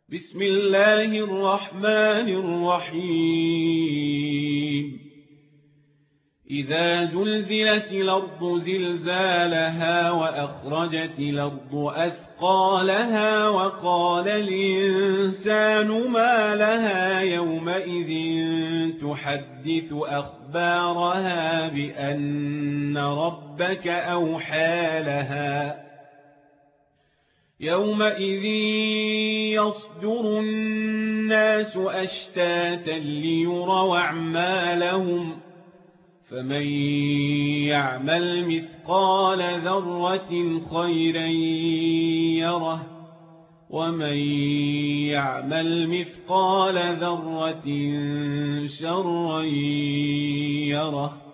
بسم الله الرحمن الرحيم إذا زلزلت الأرض زلزالها وأخرجت الأرض أثقالها وقال الإنسان ما لها يومئذ تحدث أخبارها بأن ربك أوحى لها يومئذ يصدر الناس أشتاتا ليروا أعمالهم فمن يعمل مثقال ذرة خيرا يره ومن يعمل مثقال ذرة شرا يره